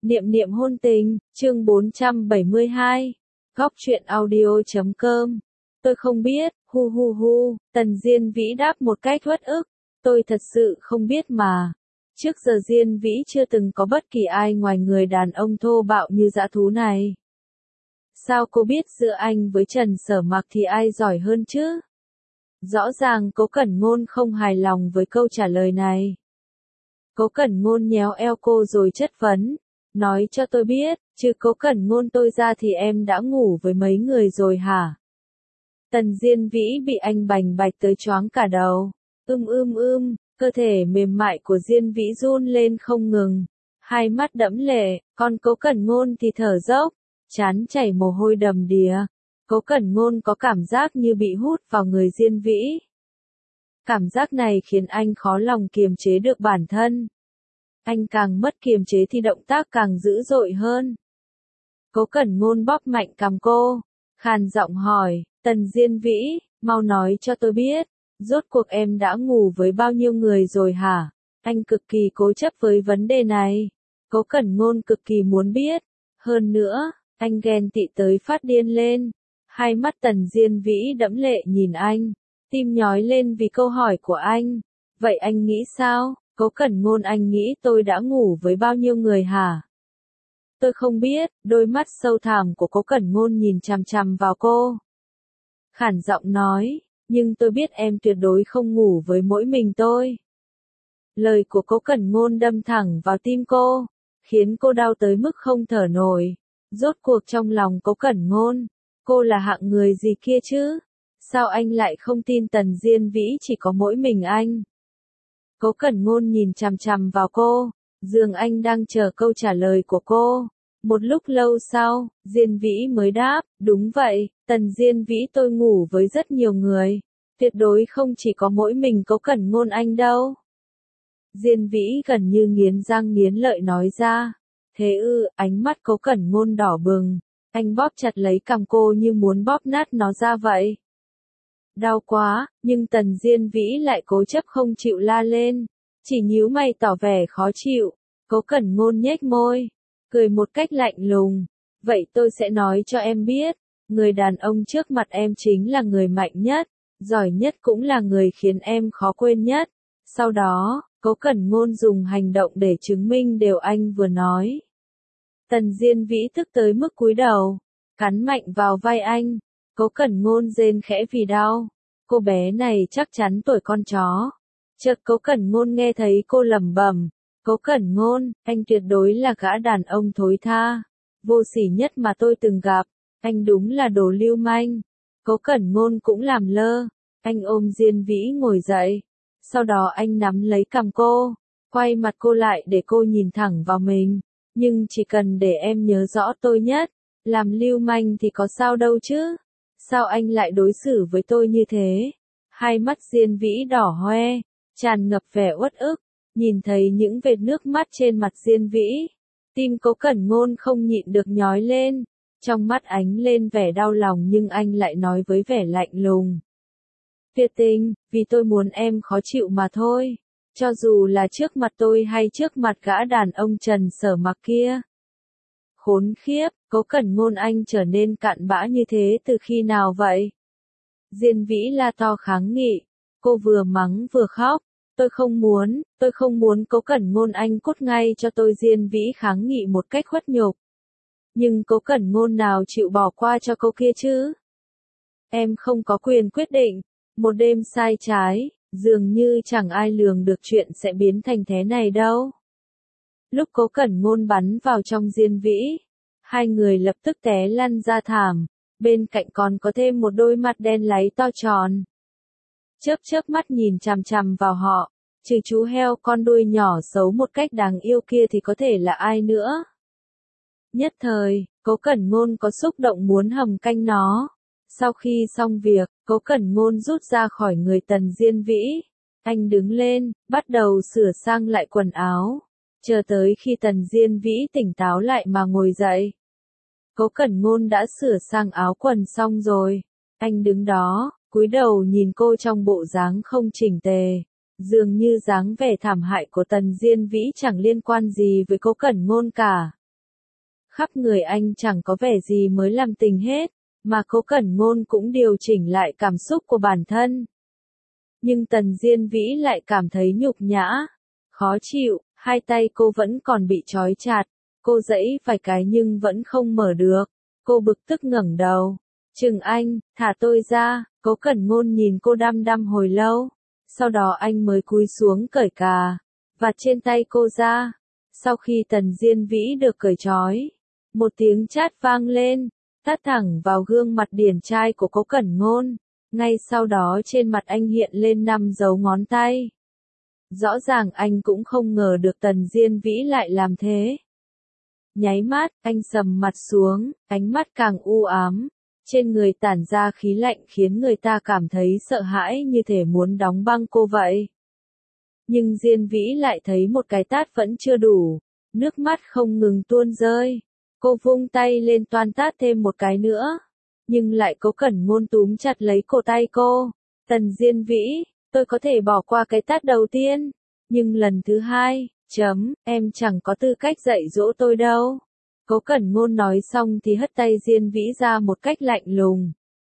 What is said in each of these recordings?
Niệm niệm hôn tình, chương 472. Góc truyện audio.com. Tôi không biết, hu hu hu, Tần Diên Vĩ đáp một cách uất ức. Tôi thật sự không biết mà. Trước giờ Diên Vĩ chưa từng có bất kỳ ai ngoài người đàn ông thô bạo như dã thú này. Sao cô biết giữa anh với Trần Sở Mặc thì ai giỏi hơn chứ? Rõ ràng Cố Cẩn Ngôn không hài lòng với câu trả lời này. Cố Cẩn Ngôn nhéo eo cô rồi chất vấn. Nói cho tôi biết, trừ Cố Cẩn Ngôn tôi ra thì em đã ngủ với mấy người rồi hả? Tần Diên Vĩ bị anh bành bạch tới choáng cả đầu. Cơ thể mềm mại của Diên Vĩ run lên không ngừng. Hai mắt đẫm lệ, còn Cố Cẩn Ngôn thì thở dốc, trán chảy mồ hôi đầm đìa. Cố Cẩn Ngôn có cảm giác như bị hút vào người Diên Vĩ. Cảm giác này khiến anh khó lòng kiềm chế được bản thân. Anh càng mất kiềm chế thì động tác càng dữ dội hơn. Cố Cẩn Ngôn bóp mạnh cằm cô, khàn giọng hỏi, Tần Diên Vĩ, mau nói cho tôi biết, rốt cuộc em đã ngủ với bao nhiêu người rồi hả? Anh cực kỳ cố chấp với vấn đề này. Cố Cẩn Ngôn cực kỳ muốn biết. Hơn nữa, anh ghen tị tới phát điên lên. Hai mắt Tần Diên Vĩ đẫm lệ nhìn anh, tim nhói lên vì câu hỏi của anh. Vậy anh nghĩ sao? Cố Cẩn Ngôn, anh nghĩ tôi đã ngủ với bao nhiêu người hả? Tôi không biết, đôi mắt sâu thẳm của Cố Cẩn Ngôn nhìn chằm chằm vào cô. Khản giọng nói, nhưng tôi biết em tuyệt đối không ngủ với mỗi mình tôi. Lời của Cố Cẩn Ngôn đâm thẳng vào tim cô, khiến cô đau tới mức không thở nổi. Rốt cuộc trong lòng Cố Cẩn Ngôn, cô là hạng người gì kia chứ? Sao anh lại không tin Tần Diên Vĩ chỉ có mỗi mình anh? Cố Cẩn Ngôn nhìn chằm chằm vào cô, dường anh đang chờ câu trả lời của cô. Một lúc lâu sau, Diên Vĩ mới đáp, đúng vậy, Tần Diên Vĩ tôi ngủ với rất nhiều người. Tuyệt đối không chỉ có mỗi mình Cố Cẩn Ngôn anh đâu. Diên Vĩ gần như nghiến răng nghiến lợi nói ra. Thế ư, ánh mắt Cố Cẩn Ngôn đỏ bừng. Anh bóp chặt lấy cằm cô như muốn bóp nát nó ra vậy. Đau quá, nhưng Tần Diên Vĩ lại cố chấp không chịu la lên. Chỉ nhíu mày tỏ vẻ khó chịu. Cố Cẩn Ngôn nhếch môi, cười một cách lạnh lùng. Vậy tôi sẽ nói cho em biết, người đàn ông trước mặt em chính là người mạnh nhất, giỏi nhất cũng là người khiến em khó quên nhất. Sau đó, Cố Cẩn Ngôn dùng hành động để chứng minh điều anh vừa nói. Tần Diên Vĩ tức tới mức cúi đầu, cắn mạnh vào vai anh. Cố Cẩn Ngôn rên khẽ vì đau. Cô bé này chắc chắn tuổi con chó. Chợt Cố Cẩn Ngôn nghe thấy cô lẩm bẩm. Cố Cẩn Ngôn, anh tuyệt đối là gã đàn ông thối tha, vô sỉ nhất mà tôi từng gặp. Anh đúng là đồ lưu manh. Cố Cẩn Ngôn cũng làm lơ. Anh ôm Diên Vĩ ngồi dậy. Sau đó anh nắm lấy cằm cô, quay mặt cô lại để cô nhìn thẳng vào mình. Nhưng chỉ cần để em nhớ rõ tôi nhất, làm lưu manh thì có sao đâu chứ? Sao anh lại đối xử với tôi như thế? Hai mắt Diên Vĩ đỏ hoe, tràn ngập vẻ uất ức. Nhìn thấy những vệt nước mắt trên mặt Diên Vĩ, tim Cố Cẩn Ngôn không nhịn được nhói lên. Trong mắt ánh lên vẻ đau lòng nhưng anh lại nói với vẻ lạnh lùng. Tuyệt tình, vì tôi muốn em khó chịu mà thôi. Cho dù là trước mặt tôi hay trước mặt gã đàn ông Trần Sở Mặc kia. Khốn khiếp, Cố Cẩn Ngôn, anh trở nên cặn bã như thế từ khi nào vậy? Diên Vĩ la to kháng nghị. Cô vừa mắng vừa khóc. Tôi không muốn Cố Cẩn Ngôn, anh cút ngay cho tôi. Diên Vĩ kháng nghị một cách khuất nhục. Nhưng Cố Cẩn Ngôn nào chịu bỏ qua cho cô kia chứ? Em không có quyền quyết định. Một đêm sai trái, dường như chẳng ai lường được chuyện sẽ biến thành thế này đâu. Lúc Cố Cẩn Ngôn bắn vào trong Diên Vĩ, hai người lập tức té lăn ra thảm, bên cạnh còn có thêm một đôi mắt đen láy to tròn. Chớp mắt nhìn chằm chằm vào họ, trừ chú heo con đuôi nhỏ xấu một cách đáng yêu kia thì có thể là ai nữa. Nhất thời, Cố Cẩn Ngôn có xúc động muốn hầm canh nó. Sau khi xong việc, Cố Cẩn Ngôn rút ra khỏi người Tần Diên Vĩ. Anh đứng lên, bắt đầu sửa sang lại quần áo. Chờ tới khi Tần Diên Vĩ tỉnh táo lại mà ngồi dậy. Cố Cẩn Ngôn đã sửa sang áo quần xong rồi. Anh đứng đó, cúi đầu nhìn cô trong bộ dáng không chỉnh tề. Dường như dáng vẻ thảm hại của Tần Diên Vĩ chẳng liên quan gì với Cố Cẩn Ngôn cả. Khắp người anh chẳng có vẻ gì mới làm tình hết, mà Cố Cẩn Ngôn cũng điều chỉnh lại cảm xúc của bản thân. Nhưng Tần Diên Vĩ lại cảm thấy nhục nhã, khó chịu, hai tay cô vẫn còn bị trói chặt, cô giãy vài cái nhưng vẫn không mở được. Cô bực tức ngẩng đầu, "Trừng Anh, thả tôi ra." Cố Cẩn Ngôn nhìn cô đăm đăm hồi lâu, sau đó anh mới cúi xuống cởi cà vạt trên tay cô ra. Sau khi Tần Diên Vĩ được cởi trói, một tiếng chát vang lên, tát thẳng vào gương mặt điển trai của Cố Cẩn Ngôn. Ngay sau đó trên mặt anh hiện lên 5 dấu ngón tay. Rõ ràng anh cũng không ngờ được Tần Diên Vĩ lại làm thế. Nháy mắt, anh sầm mặt xuống, ánh mắt càng u ám. Trên người tản ra khí lạnh khiến người ta cảm thấy sợ hãi như thể muốn đóng băng cô vậy. Nhưng Diên Vĩ lại thấy một cái tát vẫn chưa đủ, nước mắt không ngừng tuôn rơi. Cô vung tay lên toan tát thêm một cái nữa, nhưng lại Cố Cẩn Ngôn túm chặt lấy cổ tay cô. "Tần Diên Vĩ, tôi có thể bỏ qua cái tát đầu tiên, nhưng lần thứ hai, em chẳng có tư cách dạy dỗ tôi đâu." Cố Cẩn Ngôn nói xong thì hất tay Diên Vĩ ra một cách lạnh lùng.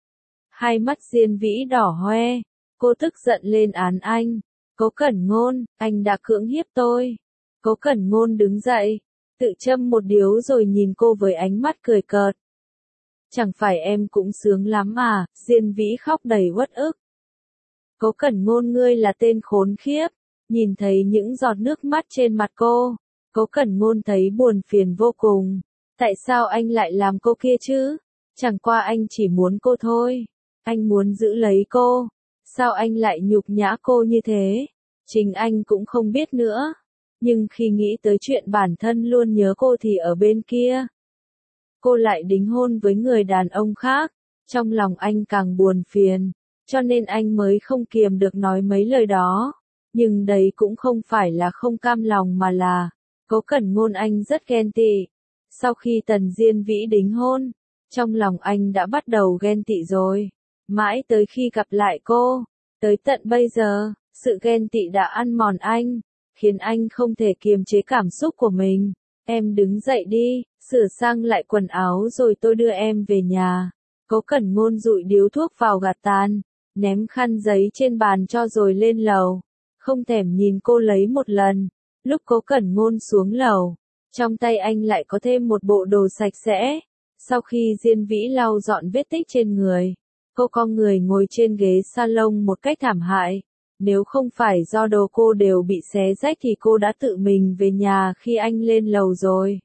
Hai mắt Diên Vĩ đỏ hoe, cô tức giận lên án anh. "Cố Cẩn Ngôn, anh đã cưỡng hiếp tôi." Cố Cẩn Ngôn đứng dậy, tự châm một điếu rồi nhìn cô với ánh mắt cười cợt. "Chẳng phải em cũng sướng lắm à?" Diên Vĩ khóc đầy uất ức. "Cố Cẩn Ngôn, ngươi là tên khốn khiếp." Nhìn thấy những giọt nước mắt trên mặt cô, Cố Cẩn Ngôn thấy buồn phiền vô cùng. Tại sao anh lại làm cô kia chứ? Chẳng qua anh chỉ muốn cô thôi. Anh muốn giữ lấy cô. Sao anh lại nhục nhã cô như thế? Chính anh cũng không biết nữa. Nhưng khi nghĩ tới chuyện bản thân luôn nhớ cô thì ở bên kia, cô lại đính hôn với người đàn ông khác. Trong lòng anh càng buồn phiền, cho nên anh mới không kiềm được nói mấy lời đó. Nhưng đấy cũng không phải là không cam lòng mà là, Cố Cẩn Ngôn anh rất ghen tị. Sau khi Tần Diên Vĩ đính hôn, trong lòng anh đã bắt đầu ghen tị rồi. Mãi tới khi gặp lại cô, tới tận bây giờ, sự ghen tị đã ăn mòn anh, khiến anh không thể kiềm chế cảm xúc của mình. "Em đứng dậy đi, sửa sang lại quần áo rồi tôi đưa em về nhà." Cố Cẩn Ngôn dụi điếu thuốc vào gạt tàn, ném khăn giấy trên bàn cho rồi lên lầu. Không thèm nhìn cô lấy một lần. Lúc Cố Cẩn Ngôn xuống lầu, trong tay anh lại có thêm một bộ đồ sạch sẽ. Sau khi Diên Vĩ lau dọn vết tích trên người, cô cong người ngồi trên ghế salon một cách thảm hại. Nếu không phải do đồ cô đều bị xé rách thì cô đã tự mình về nhà khi anh lên lầu rồi.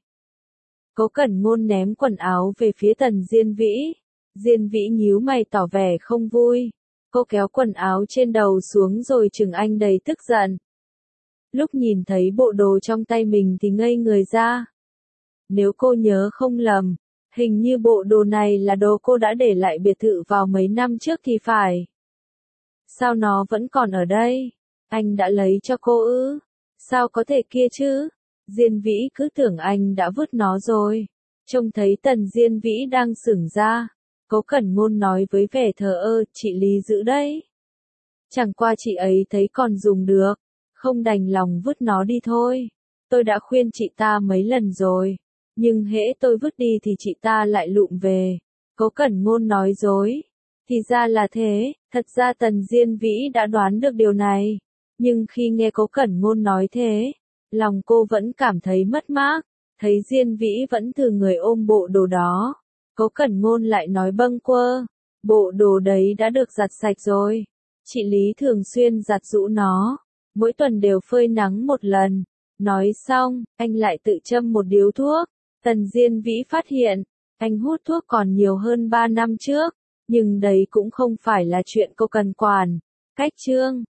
Cố Cẩn Ngôn ném quần áo về phía Tần Diên Vĩ. Diên Vĩ nhíu mày tỏ vẻ không vui. Cô kéo quần áo trên đầu xuống rồi trừng anh đầy tức giận. Lúc nhìn thấy bộ đồ trong tay mình thì ngây người ra. Nếu cô nhớ không lầm, hình như bộ đồ này là đồ cô đã để lại biệt thự vào mấy năm trước thì phải. Sao nó vẫn còn ở đây? Anh đã lấy cho cô ư? Sao có thể kia chứ? Diên Vĩ cứ tưởng anh đã vứt nó rồi. Trông thấy Tần Diên Vĩ đang sững ra, Cố Cẩn Ngôn nói với vẻ thờ ơ, "Chị Lý giữ đấy. Chẳng qua chị ấy thấy còn dùng được, không đành lòng vứt nó đi thôi. Tôi đã khuyên chị ta mấy lần rồi, nhưng hễ tôi vứt đi thì chị ta lại lụm về." Cố Cẩn Ngôn nói dối. Thì ra là thế, thật ra Tần Diên Vĩ đã đoán được điều này. Nhưng khi nghe Cố Cẩn Ngôn nói thế, lòng cô vẫn cảm thấy mất mát. Thấy Diên Vĩ vẫn từ người ôm bộ đồ đó, Cố Cẩn Ngôn lại nói bâng quơ, "Bộ đồ đấy đã được giặt sạch rồi. Chị Lý thường xuyên giặt giũ nó, mỗi tuần đều phơi nắng một lần." Nói xong, anh lại tự châm một điếu thuốc. Tần Diên Vĩ phát hiện, anh hút thuốc còn nhiều hơn 3 năm trước, nhưng đấy cũng không phải là chuyện cô cần quản. Cách chương